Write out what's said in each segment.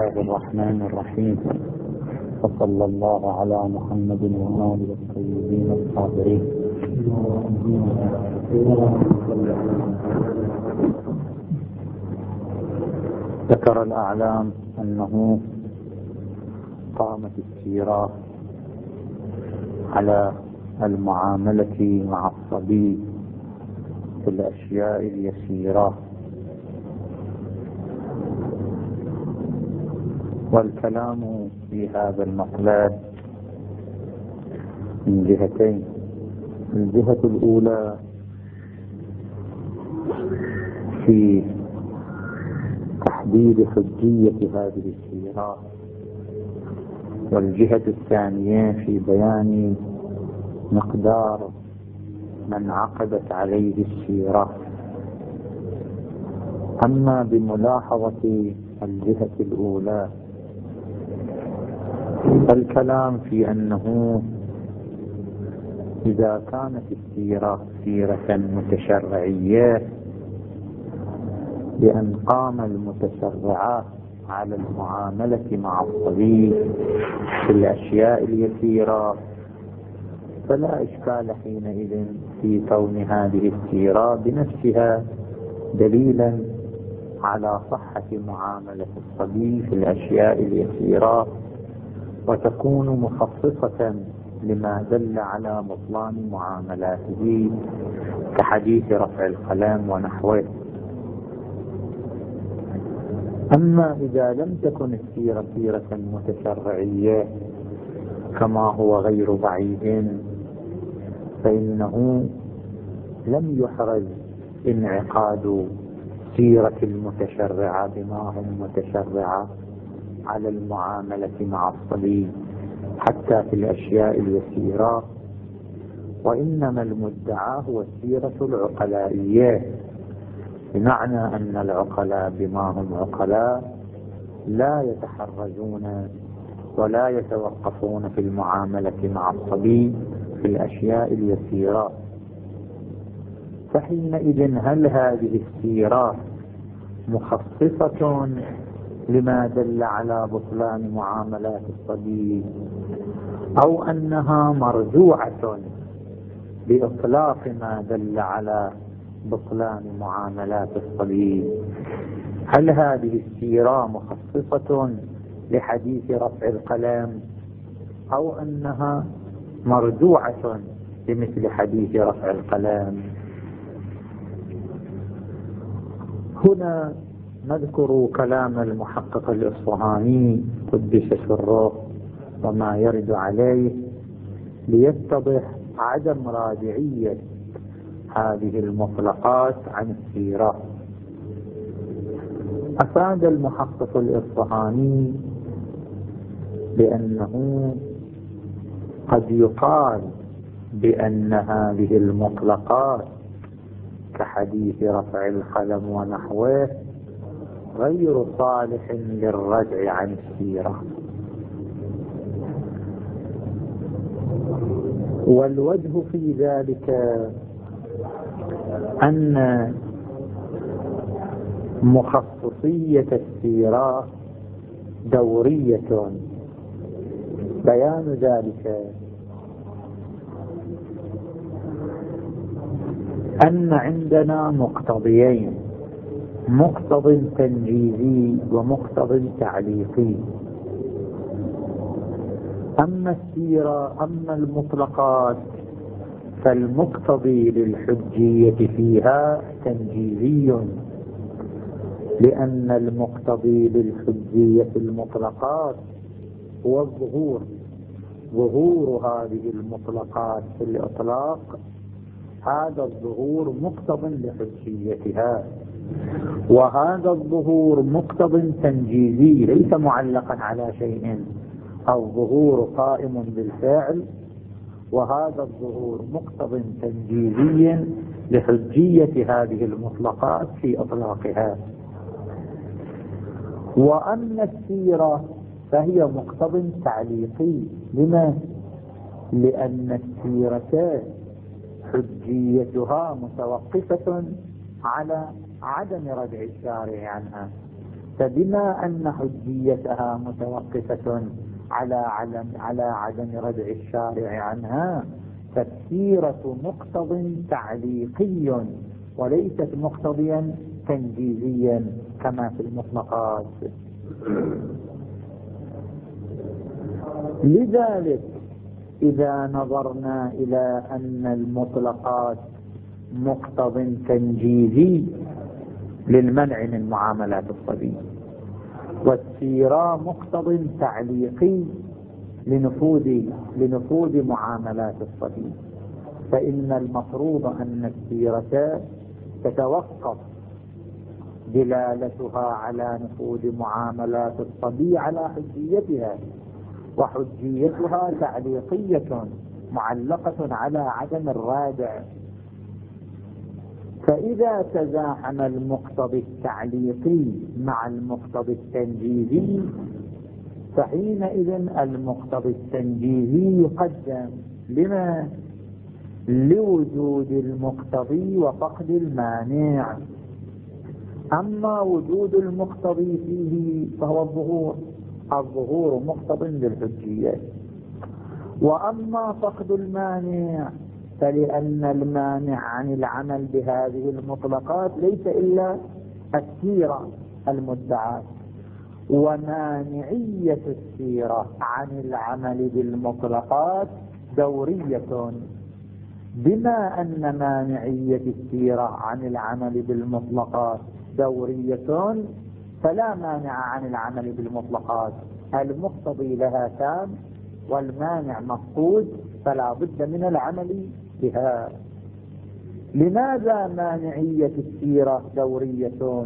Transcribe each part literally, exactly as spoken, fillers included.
الله الرحمن الرحيم، وصلى الله على محمد وآله الطيبين الطاهرين. ذكر الأعلام أنه قامت السيرة على المعاملة مع الصبي في الأشياء اليسيرة، والكلام في هذا المطلب من جهتين. الجهة الأولى في تحديد حجية هذه السيرة، والجهة الثانية في بيان مقدار من عقدت عليه السيرة. أما بملاحظة الجهة الأولى، الكلام في أنه إذا كانت السيرة سيرة متشرعية بأن قام المتشرعات على المعاملة مع الصبي في الأشياء اليسيرة، فلا إشكال حينئذ في كون هذه السيرة بنفسها دليلا على صحة معاملة الصبي في الأشياء اليسيرة، وتكون مخصصة لما دل على بطلان معاملاته كحديث رفع القلم ونحوه. أما إذا لم تكن السيرة سيرة متشرعية كما هو غير بعيد، فإنه لم يحرز انعقاد سيرة المتشرعة بما هم متشرعة على المعاملة مع الصبي حتى في الأشياء اليسيرة، وإنما المدعى هو السيرة العقلائية، بمعنى أن العقلاء بما هم عقلاء لا يتحرزون ولا يتوقفون في المعاملة مع الصبي في الأشياء اليسيرة. فحينئذ هل هذه السيرة مخصصة لما دل على بطلان معاملات الصبي، أو أنها مرجوعة بإطلاق ما دل على بطلان معاملات الصبي؟ هل هذه السيرة مخصصة لحديث رفع القلم، أو أنها مرجوعة بمثل حديث رفع القلم؟ هنا نذكر كلام المحقق الإصفهاني قدس سره وما يرد عليه ليتضح عدم راجعية هذه المطلقات عن السيرة. أفاد المحقق الإصفهاني بأنه قد يقال بأن هذه المطلقات كحديث رفع القلم ونحوه غير صالح للرجع عن السيرة، والوجه في ذلك أن مخصصية السيرة دورية. بيان ذلك أن عندنا مقتضيين، مقتض تنجيزي ومقتض تعليقي. أما السيرة أما المطلقات فالمقتضي للحجية فيها تنجيزي، لأن المقتضي للحجية المطلقات هو الظهور. ظهور هذه المطلقات في الإطلاق، هذا الظهور مقتض لحجيتها، وهذا الظهور مقتض تنجيزي ليس معلقا على شيء. الظهور قائم بالفعل، وهذا الظهور مقتض تنجيزي لحجية هذه المطلقات في إطلاقها. وأما السيرة فهي مقتض تعليقي. لما؟ لأن السيرة حجيتها متوقفة على عدم ردع الشارع عنها، فبما أن حجيتها متوقفة على عدم على عدم ردع الشارع عنها، فالسيرة مقتض تعليقي وليست مقتضيا تنجيزيا كما في المطلقات. لذلك إذا نظرنا إلى أن المطلقات مقتض تنجيزي للمنع من معاملات الصبي، والسيرة مقتض تعليقي لنفوذ لنفوذ معاملات الصبي، فإن المفروض أن السيرة تتوقف دلالتها على نفوذ معاملات الصبي على حجيتها، وحجيتها تعليقية معلقة على عدم الرادع. فإذا تزاحم المقتضي التعليقي مع المقتضي التنجيزي، فحينئذ المقتضي التنجيزي يقدم لما؟ لوجود المقتضي وفقد المانع. أما وجود المقتضي فيه فهو الظهور، الظهور مقتض للحجية. وأما فقد المانع فلأن المانع عن العمل بهذه المطلقات ليس إلا السيرة المدعاة، ومانعية السيرة عن العمل بالمطلقات دورية. بما أن مانعية السيرة عن العمل بالمطلقات دورية، فلا مانع عن العمل بالمطلقات، المقتضي لها تام والمانع مفقود، فلا بد من العمل بها. لماذا مانعية السيرة دورية؟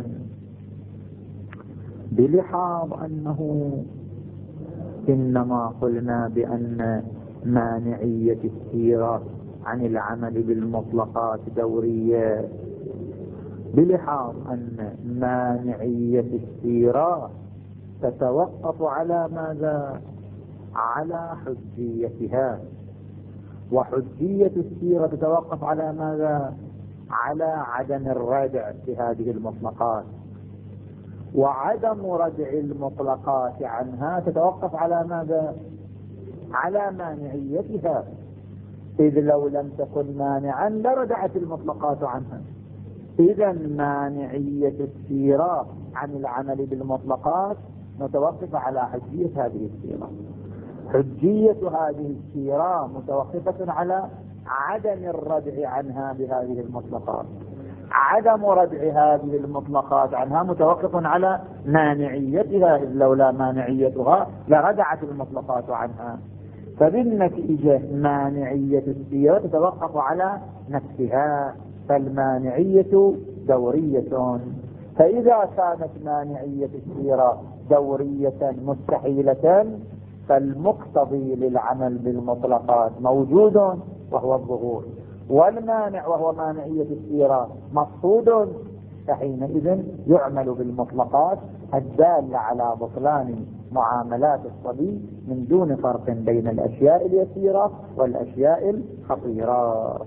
بلحاظ أنه إنما قلنا بأن مانعية السيرة عن العمل بالمطلقات دورية بلحاظ أن مانعية السيرة تتوقف على ماذا؟ على حجيتها، وحجية السيرة تتوقف على ماذا؟ على عدم الردع بهذه المطلقات، وعدم ردع المطلقات عنها تتوقف على ماذا؟ على مانعيتها، إذ لو لم تكن مانعا لردعت المطلقات عنها. إذا مانعية السيرة عن العمل بالمطلقات متوقفة على حجية هذه السيرة. حجية هذه السيرة متوقفة على عدم الردع عنها بهذه المطلقات. عدم ردع هذه المطلقات عنها متوقف على مانعيتها، إذ لولا مانعيتها لردعت المطلقات عنها. فبالنتيجة مانعية السيرة تتوقف على نفسها، فالمانعية دورية. فإذا كانت مانعية السيرة دورية مستحيلة، فالمقتضي للعمل بالمطلقات موجود وهو الظهور، والمانع وهو مانعية السيرة مفقود، فحينئذ يعمل بالمطلقات الدالة على بطلان معاملات الصبي من دون فرق بين الأشياء اليسيرة والأشياء الخطيرة.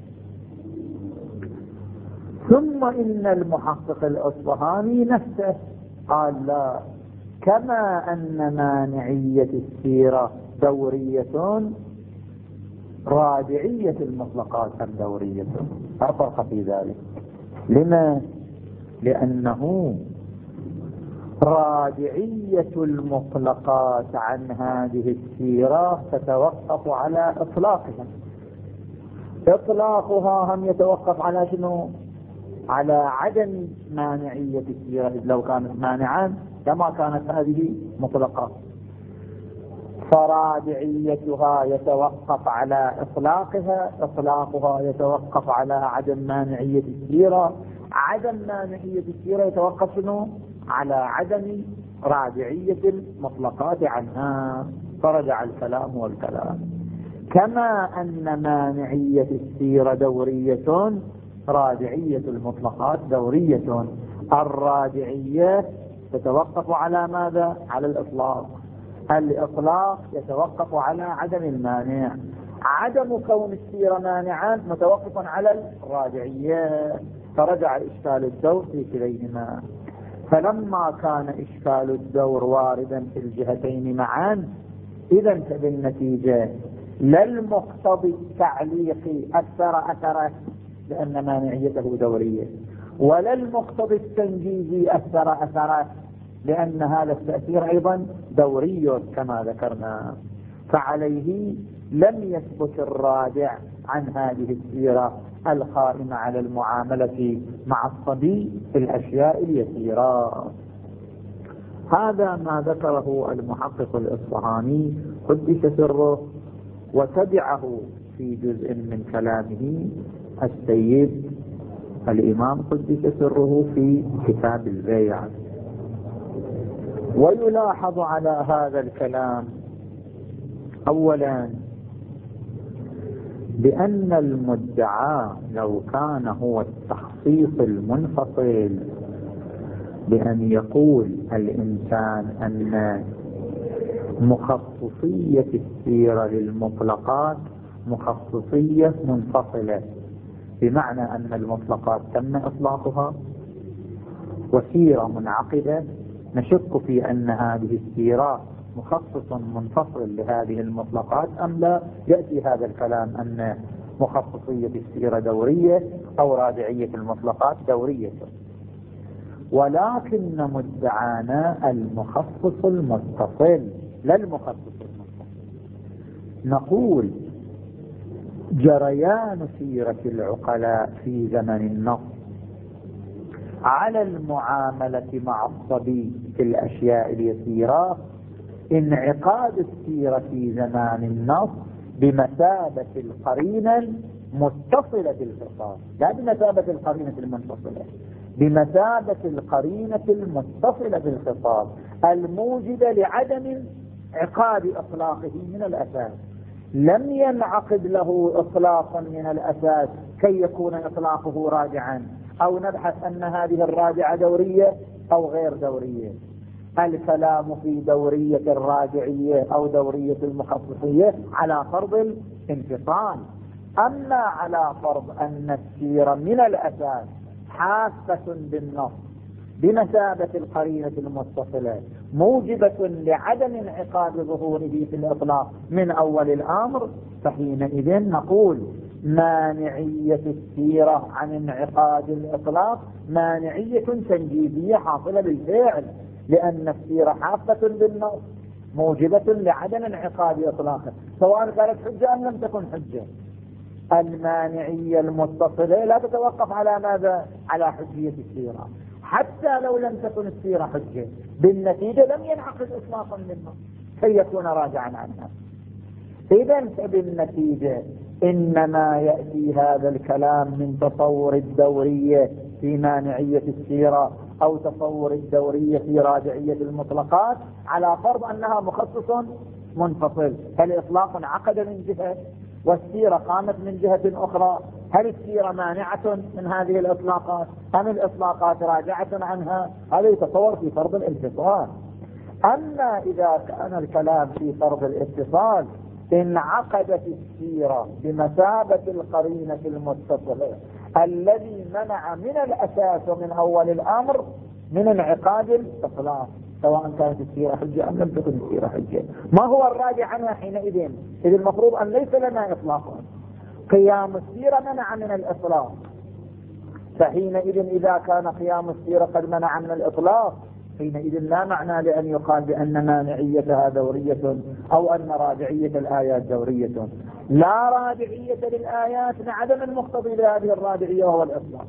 ثم إن المحقق الأصبهاني نفسه قال لا، كما أن مانعية السيرة دورية، رادعية المطلقات هم دورية، لا فرق في ذلك. لما؟ لأنه رادعية المطلقات عن هذه السيرة تتوقف على إطلاقها. إطلاقها هم يتوقف على شنو؟ على عدم مانعية السيرة، إذ لو كانت مانعا كما كانت هذه مطلقة. فرادعيتها يتوقف على إطلاقها، إطلاقها يتوقف على عدم مانعية السيرة، عدم مانعية السيرة يتوقف شنو؟ على عدم رادعية المطلقات عنها. فرجع الكلام والكلام. كما أن مانعية السيرة دورية، رادعية المطلقات دورية. الرادعية تتوقف على ماذا؟ على الإطلاق. الإطلاق يتوقف على عدم المانع. عدم كون السيرة مانعا متوقف على الرادعية. فرجع الإشكال الدور في كليهما. فلما كان إشكال الدور واردا في الجهتين معا، إذا بالنتيجة لا المقتضي التعليقي أثر أثره لأن مانعيته دورية، ولا المقتضي التنجيزي أثر أثره لأن هذا التأثير أيضا دوري كما ذكرنا. فعليه لم يثبت الرادع عن هذه السيرة القائمة على المعاملة مع الصبي في الأشياء اليسيرة. هذا ما ذكره المحقق الإصفهاني قدس سره، وتبعه في جزء من كلامه السيد الإمام قدس سره في كتاب البيع. ويلاحظ على هذا الكلام أولا بأن المدعى لو كان هو التخصيص المنفصل بأن يقول الإنسان أن مخصصية السيرة للمطلقات مخصصية منفصلة، بمعنى أن المطلقات تم إطلاقها وسيرة منعقدة، نشك في أن هذه السيرة مخصص منفصل لهذه المطلقات أم لا. يأتي هذا الكلام أن مخصصية السيرة دورية أو رادعية المطلقات دورية، ولكن مدعانا المخصص المتصل لا المخصص المنفصل. نقول جريان سيرة العقلاء في زمن النص على المعاملة مع الصبي في الأشياء اليسيرة، انعقاد السيرة في زمان النص بمثابة القرينة المتصلة بالخطاب، لا بمثابة القرينة المنفصلة، بمثابة القرينة المتصلة بالخطاب الموجبة لعدم انعقاد إطلاقه من الأساس. لم ينعقد له إطلاقا من الأساس كي يكون إطلاقه راجعا، أو نبحث أن هذه الراجعة دورية أو غير دورية. الكلام في دورية الراجعية أو دورية المخصصية على فرض الانفصال. أما على فرض أن السيرة من الأساس حافة بالنص بمثابة القرينة المتصلة موجبة لعدم انعقاد ظهوره في الإطلاق من أول الأمر، فحينئذ نقول مانعية السيرة عن انعقاد الإطلاق مانعية تنجيزية حاصلة بالفعل، لأن السيرة حافة بالنص موجبة لعدم انعقاد إطلاقه سواء كانت حجة أم لم تكن حجة. المانعية المتصلة لا تتوقف على ماذا؟ على حجية السيرة، حتى لو لم تكن السيرة حجة بالنتيجة لم ينعقد إطلاقا للنص كي يكون راجعا عنها. إذن فبالنتيجة إنما يأتي هذا الكلام من تصور الدورية في مانعية السيرة أو تصور الدورية في راجعية المطلقات على فرض أنها مخصص منفصل. هل إطلاق عقد من جهة والسيرة قامت من جهة أخرى؟ هل السيرة مانعة من هذه الإطلاقات أم الإطلاقات راجعة عنها؟ هذا يتصور في فرض الانفصال. أما إذا كان الكلام في فرض الاتصال انعقدت السيرة بمثابة القرينة المتصلة الذي منع من الأساس ومن أول الأمر من انعقاد الإطلاق سواء كانت السيرة حجة أم لم تكن السيرة حجة. ما هو الراجع عنها حينئذ؟ إذ المفروض أن ليس لنا إطلاق. قيام السيرة منع من الإطلاق، فحينئذ إذا كان قيام السيرة قد منع من الإطلاق حينئذ لا معنى لأن يقال بأن مانعيتها دورية أو أن راجعية الآيات دورية. لا راجعية للآيات لعدم المقتضي لهذه الراجعية وهو الإطلاق،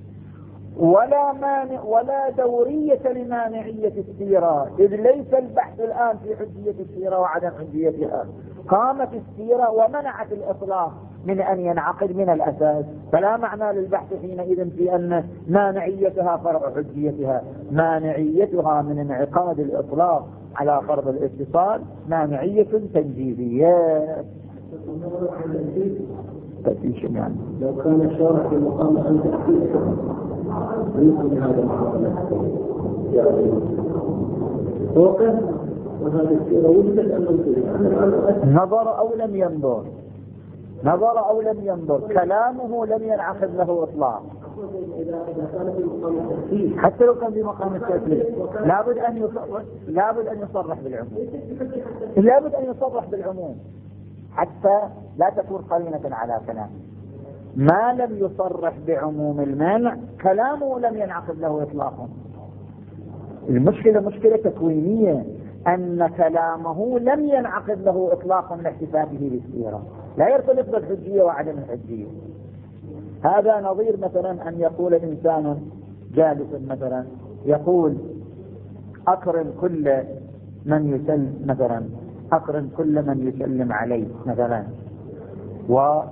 ولا مانع ولا دورية لمانعية السيرة، إذ ليس البحث الآن في حجية السيرة وعدم حجيتها. قامت السيرة ومنعت الإطلاق من أن ينعقد من الأساس، فلا معنى للبحث حينئذ في أن مانعيتها فرع حجيتها. مانعيتها من انعقاد الإطلاق على فرض الاتصال مانعية تنجيزية. تأتيش يعني لو كان الشرع في مقام أن تأتيش مثل هذا المقام يعني وقف وهذه السيرة وجدت أن نظر أو لم ينظر، نظر أو لم ينظر، كلامه لم ينعقد له إطلاق إذا إذا كان في مقام التأكيد حتى لو كان في مقام التأكيد لابد أن يصرح لابد أن يصرح بالعموم لابد أن يصرح بالعموم حتى لا تكون قرينة على كلام. ما لم يصرح بعموم المانع كلامه لم ينعقد له إطلاقا. المشكلة مشكلة تكوينية، أن كلامه لم ينعقد له إطلاقا لاحتفاظه بالسيرة، لا يرتبط بالحجية وعدم الحجية. هذا نظير مثلا أن يقول إنسان جالس مثلا يقول أكرم كل من يسلم مثلا أكرم كل من يسلم عليه مثلا، وكان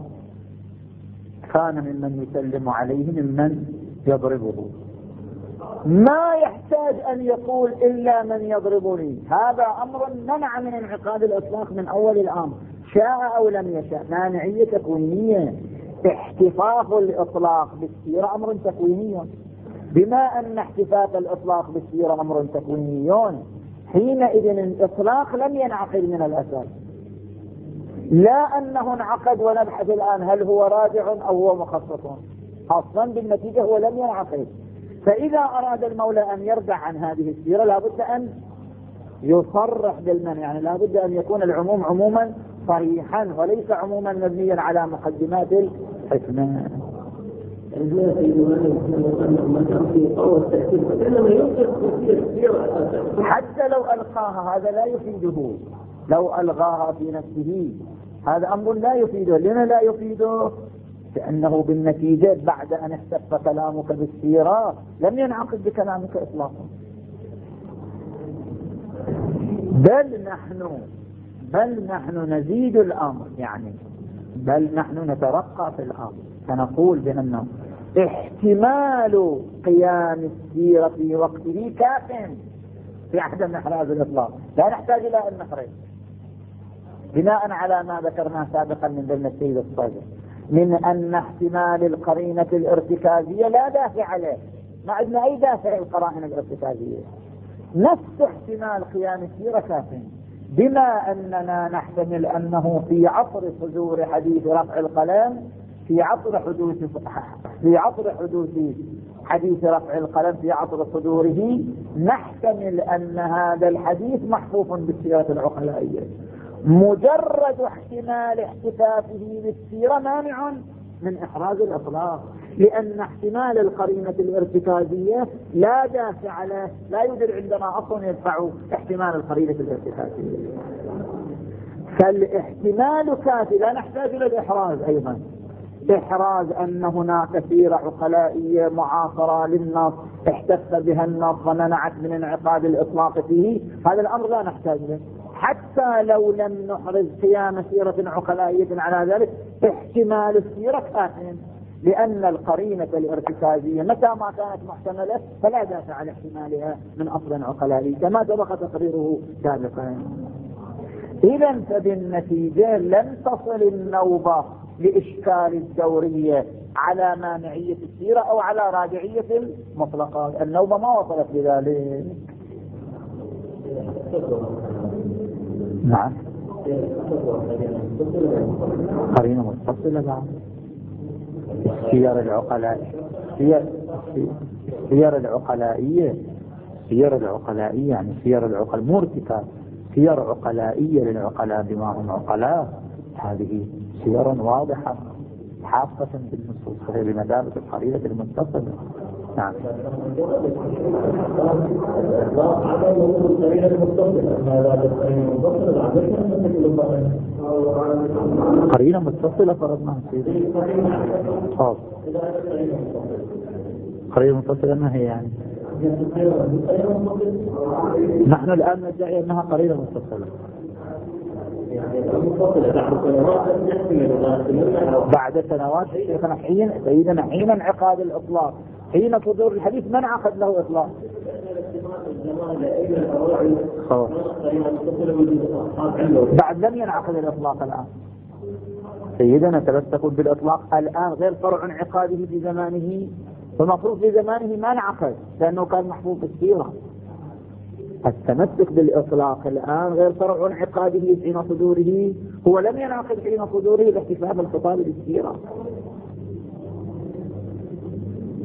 ممن يسلم عليه ممن يضربه، ما يحتاج أن يقول إلا من يضربني. هذا أمر منع من انعقاد الإطلاق من أول الأمر، شاء أو لم يشاء. مانعية تكوينية. احتفاظ الإطلاق بالسيرة أمر تكويني، بما أن احتفاظ الإطلاق بالسيرة أمر تكويني حينئذ الإطلاق لم ينعقد من الأساس، لا أنه انعقد ونبحث الآن هل هو راجع أو هو مخصص، أصلا بالنتيجة هو لم ينعقد. فإذا أراد المولى أن يرجع عن هذه السيرة لابد أن يصرح بالمنع، يعني لابد أن يكون العموم عموما صريحا وليس عموما مبنيا على مقدمات الحكمة. حتى لو ألقاها هذا لا يفيده، لو ألغاها في نفسه هذا أمر لا يفيده. لما لا يفيده؟ لأنه بالنتيجة بعد أن احتف كلامك بالسيرة لم ينعقد بكلامك إطلاقا. بل نحن بل نحن نزيد الأمر، يعني بل نحن نترقى في الأمر فنقول بأنه احتمال قيام السيرة في وقته كاف في عدم إحراز الإطلاق، لا نحتاج إلى أن نخرج، بناء على ما ذكرنا سابقا من ضمن السيد الصادق من أن احتمال القرينة الارتكازية لا دافع له، ما عندنا أي دافع القرائن الارتكازية، نفس احتمال قيام السيرة كافٍ، بما أننا نحتمل أنه في عصر صدور حديث رفع القلم في عصر حدوث في عصر حدوث حديث رفع القلم في عصر صدوره نحتمل أن هذا الحديث محفوف بالسيرة العقلائية. مجرد احتمال احتفافه بالسيرة مانع من إحراز الإطلاق، لأن احتمال القرينة الارتكازية لا دافع له، لا يوجد عندنا أصلا يدفع احتمال القرينة الارتكازية. فالاحتمال كافي، لا نحتاج إلى الإحراز. أيضا إحراز أن هناك سيرة عقلائية معاصرة للنص احتف بها النص ومنعت من انعقاد الإطلاق فيه، هذا الأمر لا نحتاج له. حتى لو لم نحرز قيام سيرة عقلائية على ذلك احتمال السيرة كافٍ، لأن القرينة الارتكازية متى ما كانت محتملة فلا دافع لاحتمالها من أصل عقلائي كما سبق تقريره سابقا. إذا فبالنتيجة لم تصل النوبة لإشكال الدورية على مانعية السيرة أو على راجعية المطلقة، النوبة ما وصلت لذلك. نعم قرينة متصلة بعد السير العقلائية السير العقلائية السير العقلائية يعني سير العقل مرتكة، سير عقلائية للعقلاء بما هم عقلاء، هذه سير واضحة حافة بالنصوص غير بمثابة القرينة المتصلة. نعم قرينة متصلة فرضناها سيدي. خاص قرينة متصلة ما هي يعني؟ نحن الآن ندعي أنها قرينة متصلة بعد سنوات حين سيدنا حين انعقاد الإطلاق، حين صدور الحديث من عقد له إطلاق. بعد لم ينعقد الإطلاق الآن. سيدنا تمسكوا بالإطلاق الآن غير فرع انعقاده في زمانه، فمفروض في زمانه ما انعقد لأنه كان محفوظ بالسيرة. التمسك بالإطلاق الآن غير فرع انعقاده حين صدوره، هو لم ينعقد حين صدوره باحتفاظ الخطاب بالسيرة.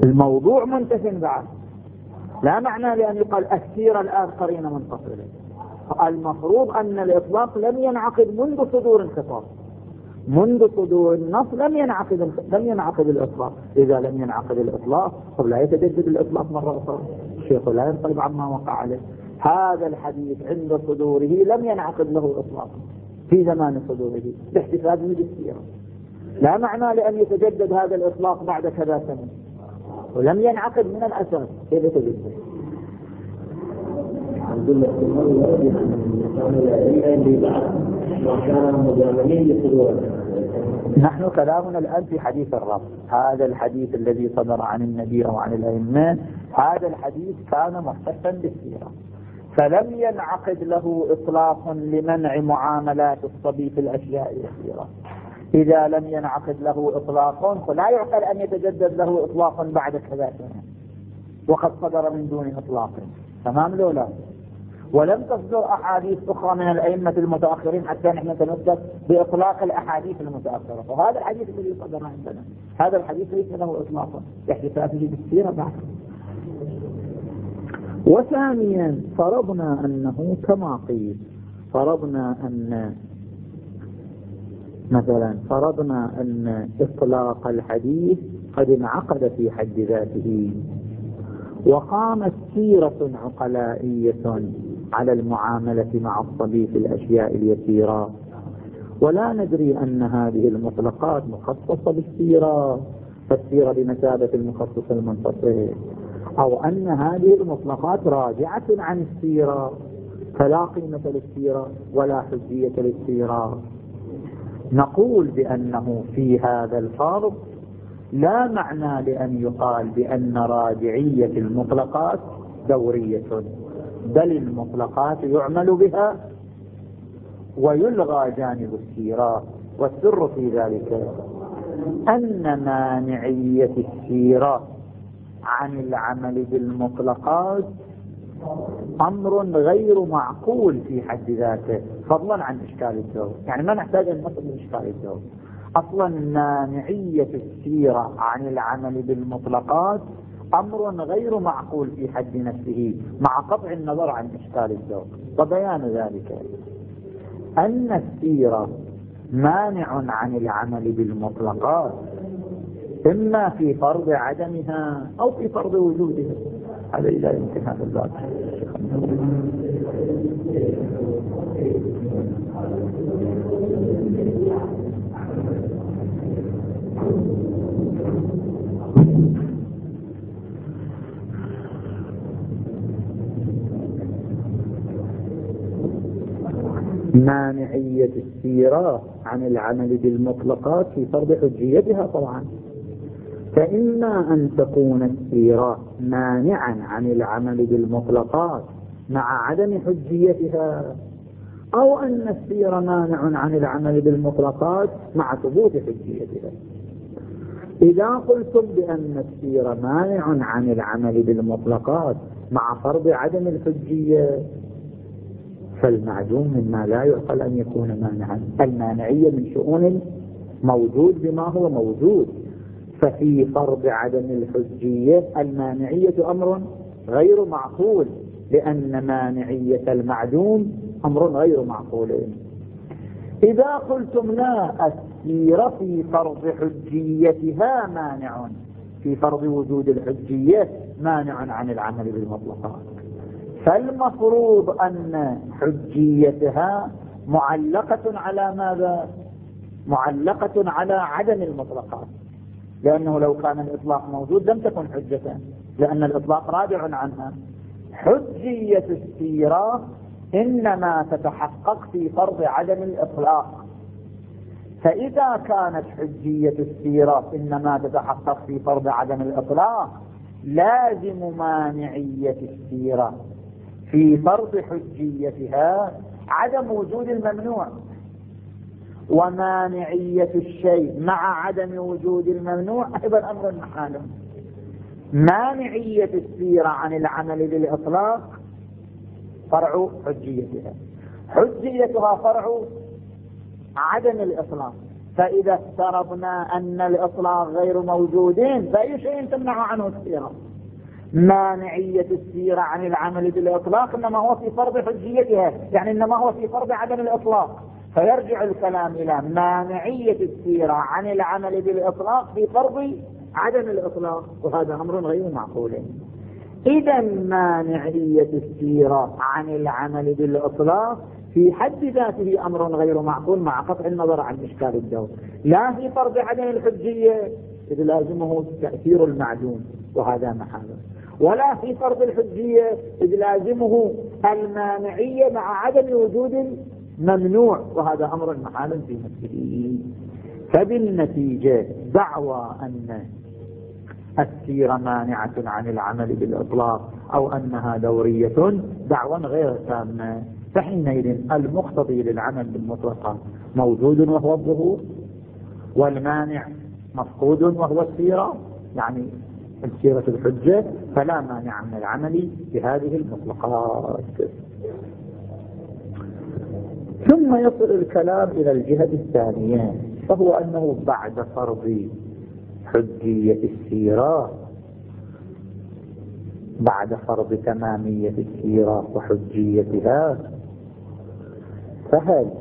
الموضوع منتف بعد، لا معنى لأن يقال السيرة الآن قرينة منفصلة. المفروض أن الإطلاق لم ينعقد منذ صدور الخطاب، منذ صدور النص لم ينعقد لم ينعقد الإطلاق. إذا لم ينعقد الإطلاق فلا يتجدد الإطلاق مرة أخرى، الشيخ لا ينقلب عما وقع عليه. هذا الحديث عند صدوره لم ينعقد له إطلاق في زمان صدوره باحتفاظه بالسيرة، لا معنى لأن يتجدد هذا الإطلاق بعد كذا سنة ولم ينعقد من الأساس. كيف يتجدد؟ الحمد لله اللي بعد وكان مجاملين لصدور. نحن كلامنا الآن في حديث الرب، هذا الحديث الذي صدر عن النبي أو عن الأئمة، هذا الحديث كان محتفا بالسيرة، فلم ينعقد له إطلاق لمنع معاملات الصبي في الأشياء اليسيرة. إذا لم ينعقد له إطلاق فلا يعقل أن يتجدد له إطلاق بعد كذا سنة وقد صدر من دون إطلاق. تمام لو لا؟ ولم تصدر أحاديث أخرى من الأئمة المتأخرين حتى نحن نتمسك بإطلاق الأحاديث المتأخرة. وهذا الحديث الذي صدر عندنا، هذا الحديث ليس له إطلاق باحتفاظه بالسيرة بعد. وثانيا فرضنا أنه كما قيل، فرضنا أن مثلا فرضنا أن إطلاق الحديث قد انعقد في حد ذاته، وقامت سيرة عقلائية على المعاملة مع الصبي في الأشياء اليسيرة، ولا ندري أن هذه المطلقات مخصصة بالسيرة، فالسيرة بمثابة المخصص المنفصل، أو أن هذه المطلقات راجعة عن السيرة فلا قيمة للسيرة ولا حجية للسيرة. نقول بأنه في هذا الفرض لا معنى لأن يقال بأن راجعية المطلقات دورية، بل المطلقات يعمل بها ويلغى جانب السيرة. والسر في ذلك أن مانعية السيرة عن العمل بالمطلقات أمر غير معقول في حد ذاته، فضلا عن إشكال الدور. يعني ما نحتاج أن نصل لإشكال الدور. أصلا مانعية السيرة عن العمل بالمطلقات أمر غير معقول في حد نفسه مع قطع النظر عن إشكال الدور. وبيان ذلك أن السيرة مانع عن العمل بالمطلقات إما في فرض عدمها أو في فرض وجودها. هذا إلى انتهاء الباب. مانعية السيرة عن العمل بالمطلقات في فرض حجيتها طبعا، فإما أن تكون السيرة مانعا عن العمل بالمطلقات مع عدم حجيتها، أو أن السيرة مانع عن العمل بالمطلقات مع ثبوت حجيتها. إذا قلتم بأن السيرة مانع عن العمل بالمطلقات مع فرض عدم الحجية، فالمعدوم مما لا يعقل أن يكون مانعا. المانعية من شؤون موجود بما هو موجود، ففي فرض عدم الحجية المانعية أمر غير معقول، لأن مانعية المعدوم أمر غير معقول. إذا قلتم لا، السيرة في فرض حجيتها مانع، في فرض وجود الحجية مانع عن العمل بالمطلقات، فالمفروض أن حجيتها معلقة على ماذا؟ معلقة على عدم المطلقات، لأنه لو كان الإطلاق موجود لم تكن حجة، لأن الإطلاق راجع عنها. حجية السيرة إنما تتحقق في فرض عدم الإطلاق، فإذا كانت حجية السيرة إنما تتحقق في فرض عدم الإطلاق، لازم مانعية السيرة في فرض حجيتها عدم وجود الممنوع، ومانعية الشيء مع عدم وجود الممنوع أيضا أمر محال. مانعية السيرة عن العمل بالإطلاق فرع حجيتها، حجيتها فرع عدم الإطلاق، فإذا افترضنا أن الإطلاق غير موجود فأي شيء تمنع عنه السيرة؟ مانعية السيرة عن العمل بالإطلاق إنما هو في فرض حجيتها، يعني إنما هو في فرض عدم الإطلاق، فيرجع الكلام إلى مانعية السيرة عن العمل بالإطلاق في فرض عدم الإطلاق، وهذا أمر غير معقول. إذا مانعية السيرة عن العمل بالإطلاق في حد ذاته أمر غير معقول مع قطع النظر عن إشكال الدور، لا في فرض عدم الحجية إذ لازمه تأثير المعدوم وهذا محال، ولا في فرض الحجية إذ لازمه المانعية مع عدم وجود الممنوع وهذا أمر محال في نفسه. فبالنتيجة دعوى أن السيرة مانعة عن العمل بالإطلاق أو أنها دورية دعوى غير تامة، فحينئذ المقتضي للعمل بالمطلق موجود وهو الظهور، والمانع مفقود وهو السيرة، يعني السيرة الحجة، فلا مانع من العمل بهذه المطلقات. ثم يصل الكلام إلى الجهة الثانية، فهو أنه بعد فرض حجية السيرة، بعد فرض تمامية السيرة وحجيتها، فهل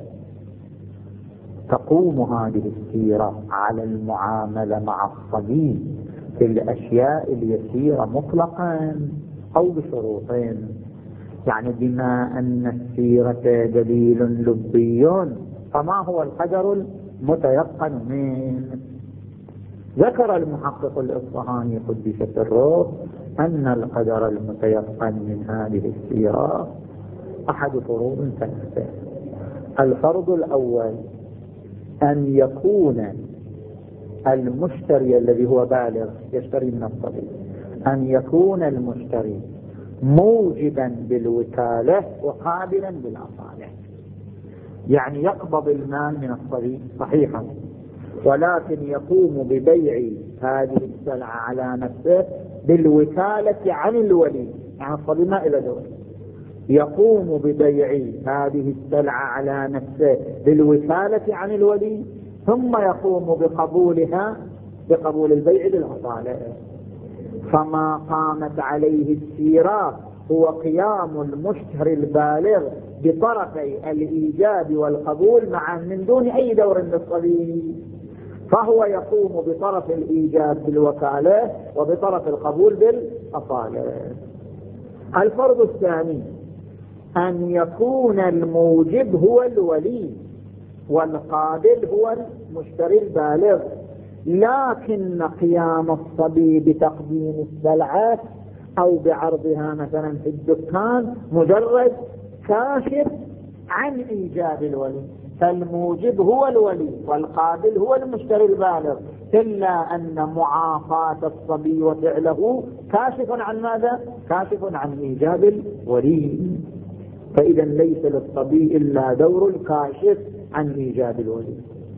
تقوم هذه السيرة على المعاملة مع الصبي في الأشياء اليسيرة مطلقا أو بشروطين؟ يعني بما أن السيرة دليل لبي فما هو القدر المتيقن منه؟ ذكر المحقق الإصفهاني قدس سره أن القدر المتيقن من هذه السيرة أحد فروض ثلاثة. الفرض الأول أن يكون المشتري الذي هو بالغ يشتري من الصبي، أن يكون المشتري موجبا بالوكالة وقابلا بالأصالة، يعني يقبض المال من الصبي صحيحا ولكن يقوم ببيع هذه السلعة على نفسه بالوكالة عن الولي، يعني الصبي ما إلى دور، يقوم ببيع هذه السلعة على نفسه بالوكالة عن الولي ثم يقوم بقبولها بقبول البيع بالأصالة. فما قامت عليه السيرة هو قيام المشتري البالغ بطرفي الإيجاب والقبول معا من دون أي دور للصبي، فهو يقوم بطرف الإيجاب بالوكالة وبطرف القبول بالأصالة. الفرض الثاني أن يكون الموجب هو الولي والقابل هو المشتري البالغ، لكن قيام الصبي بتقديم السلعة أو بعرضها مثلا في الدكان مجرد كاشف عن إيجاب الولي، فالموجب هو الولي والقابل هو المشتري البالغ، إلا أن معاقاة الصبي وفعله كاشف عن ماذا؟ كاشف عن إيجاب الولي، فإذا ليس للصبي إلا دور الكاشف عن إيجاب الولي.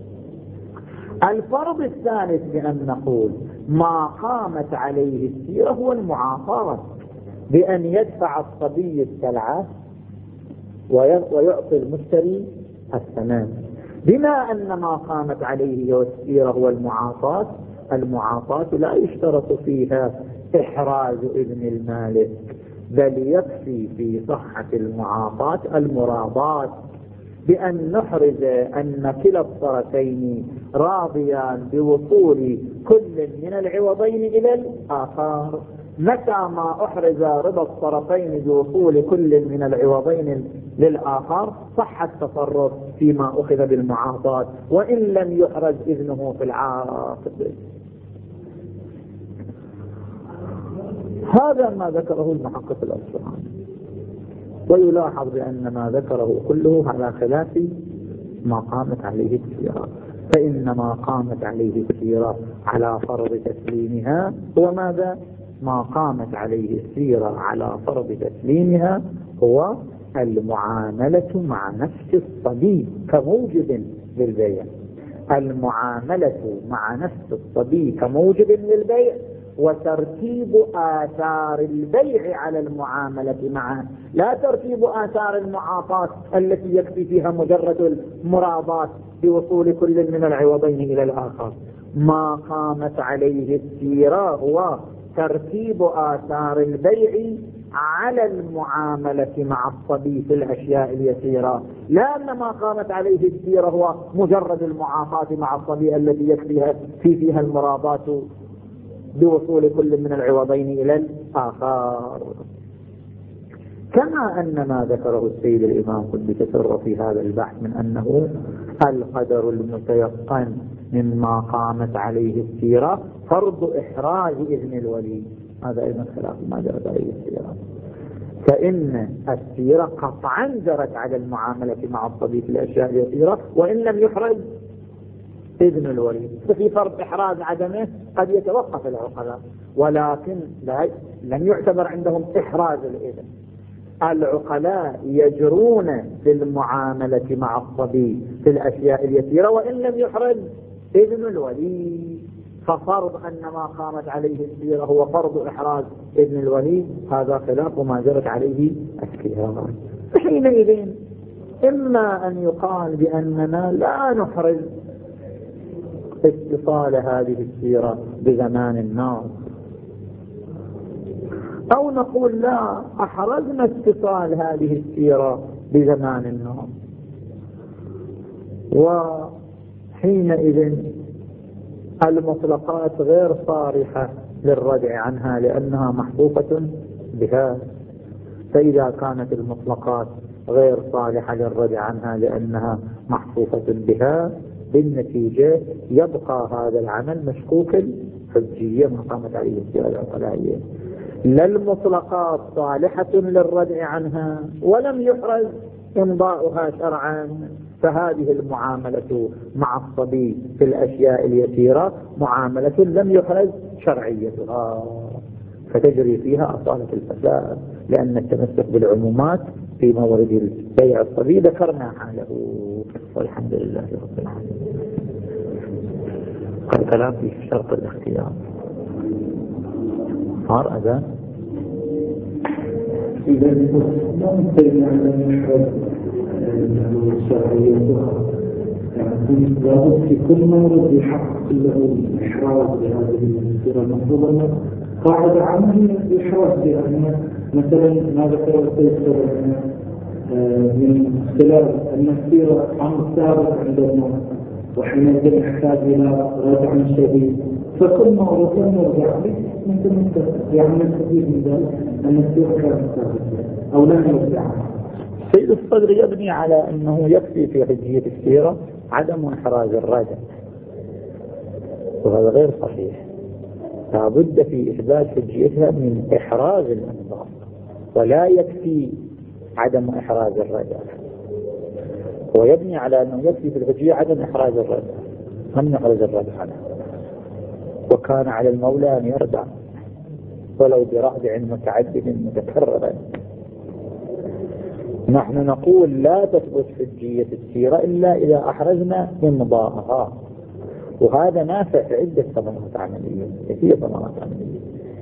الفرض الثالث بأن نقول ما قامت عليه السيرة هو المعاقاة، بأن يدفع الصبي السلعة ويعطي المشتري الثمن، بما أن ما قامت عليه السيرة هو المعاقاة. المعاقاة لا يشترط فيها إحراز إذن المالك، بل يكفي في صحة المعاقاة المراضات، بأن نحرز أن كلا الطرفين راضيان بوصول كل من العوضين إلى الآخر. متى ما أحرز رضا الطرفين بوصول كل من العوضين للآخر صح التصرف فيما أخذ بالمعاطاة وإن لم يحرز إذنه في العاقد. هذا ما ذكره المحقق الأصفهاني، ويلاحظ بأن ما ذكره كله على خلاف ما قامت عليه السيرة، فإن ما قامت عليه السيرة على فرض تسليمها هو ماذا؟ ما قامت عليه السيرة على فرض تسليمها هو المعاملة مع نفس الصبي كموجب للبيع. المعاملة مع نفس الصبي كموجب للبيع وترتيب آثار البيع على المعاملة معه، لا ترتيب آثار المعاطاة التي يكفي فيها مجرد المراضاة بوصول كل من العوضين إلى الآخر. ما قامت عليه السيرة هو ترتيب آثار البيع على المعاملة مع الصبي في الأشياء اليسيرة، لا أن ما قامت عليه السيرة هو مجرد المعاطاة مع الصبي التي يكفيها في فيها المراضاة بوصول كل من العوضين إلى الآخر. كما أن ما ذكره السيد الإمام قدس سره في هذا البحث من أنه القدر المتيقن مما قامت عليه السيرة فرض إحراز إذن الولي، هذا أيضا خلاف ما جرت عليه السيرة، فإن السيرة قطعا جرت على المعاملة مع الصبي في الأشياء اليسيرة وإن لم يحرز إذن الولي. ففي فرض إحراز عدمه قد يتوقف العقلاء، ولكن لا لم يعتبر عندهم إحراز الإذن. العقلاء يجرون في المعاملة مع الصبي في الأشياء اليسيرة وإن لم يحرز إذن الولي، ففرض أن ما قامت عليه السيرة هو فرض إحراز إذن الولي، هذا خلاف ما جرت عليه السيرة. حينئذ إما أن يقال بأننا لا نحرز اتصال هذه السيرة بزمان الناس، أو نقول لا أحرزنا اتصال هذه السيرة بزمان الناس، وحينئذ المطلقات غير صارحة للردع عنها لأنها محفوفة بها. فإذا كانت المطلقات غير صالحة للردع عنها لأنها محفوفة بها، بالنتيجة يبقى هذا العمل مشكوك الحجية ما قامت عليه السيرة العقلائية. لا المطلقات صالحة للردع عنها ولم يحرز إمضاؤها شرعا، فهذه المعاملة مع الصبي في الأشياء اليسيرة معاملة لم يحرز شرعيتها، فتجري فيها أصالة الفساد، لأن التمسك بالعمومات في مورد بيع الصبي ذكرنا حاله، والحمد لله رب العالمين. الكلام في شرط الاختيار. صار أذان إذا لا نستطيع أن نحرز الشرعية، يعني لابد في كل مورد يحقق له الإحراز بهذه السيرة. المفروض أن قاعدة عامة يحرز بها، مثلا ما ذكر السيد من خلال أن السيرة عن ثابت عند الناس وحينئذ يحتاج إلى رجع شديد، فكل مورد نرجع به مثل يعني نستفيد من ذلك أن السيرة كانت ثابتة أو لم يرجع. سيد الصدر يبني على أنه يكفي في حجية السيرة عدم إحراز الرجع، وهذا غير صحيح. لابد في إثبات حجيتها من إحراز الأنظار، ولا يكفي عدم إحراز الرجع. ويبني على أنه يكفي في الحجية عدم إحراز الرجع، لم يحرز الرجع عنه، وكان على المولى أن يرجع ولو برادع متعدد متكرر. نحن نقول لا تثبت حجية السيرة إلا إذا أحرزنا إمضاءها، وهذا نافع في عدة ثمرات عملية، كثير ثمرات عملية.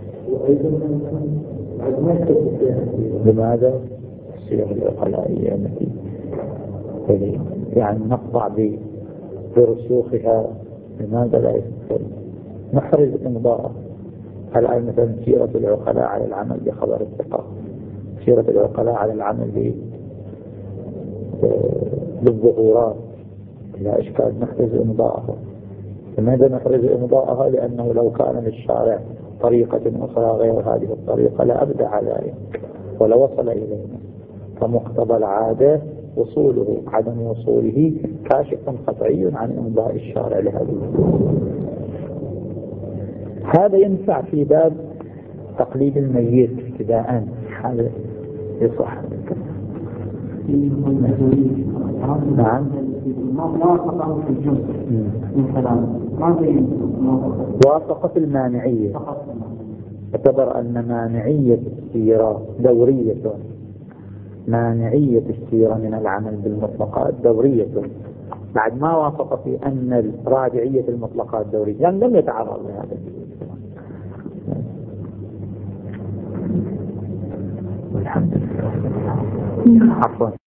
لماذا؟ السيرة العقلائية التي يعني نقطع برسوخها، لماذا لا يثبت؟ نحرز إمضاءها. الآن مثلا سيرة العقلاء على العمل بخبر الثقة، سيرة العقلاء على العمل بالظهورات، لا إشكال نحرز إمضاءها. لماذا نحرز إمضاءها؟ لأنه لو كان للشارع طريقة أخرى غير هذه الطريقة لأبدع ذلك ولوصل إلينا، فمقتضى العادة وصوله، عدم وصوله كاشف قطعي عن إمضاء الشارع لهذه الأمور. هذا ينفع في باب تقليد الميت ابتداء، هذا يصح. نعم. موافقة في الجزء من كلام ماذا موافقة في المانعية، اعتبر أن مانعية السيرة دورية، مانعية السيرة من العمل بالمطلقات دورية، بعد ما وافق في أن راجعية المطلقات دورية، يعني لم يتعرض لهذا. والحمد لله. عفوا.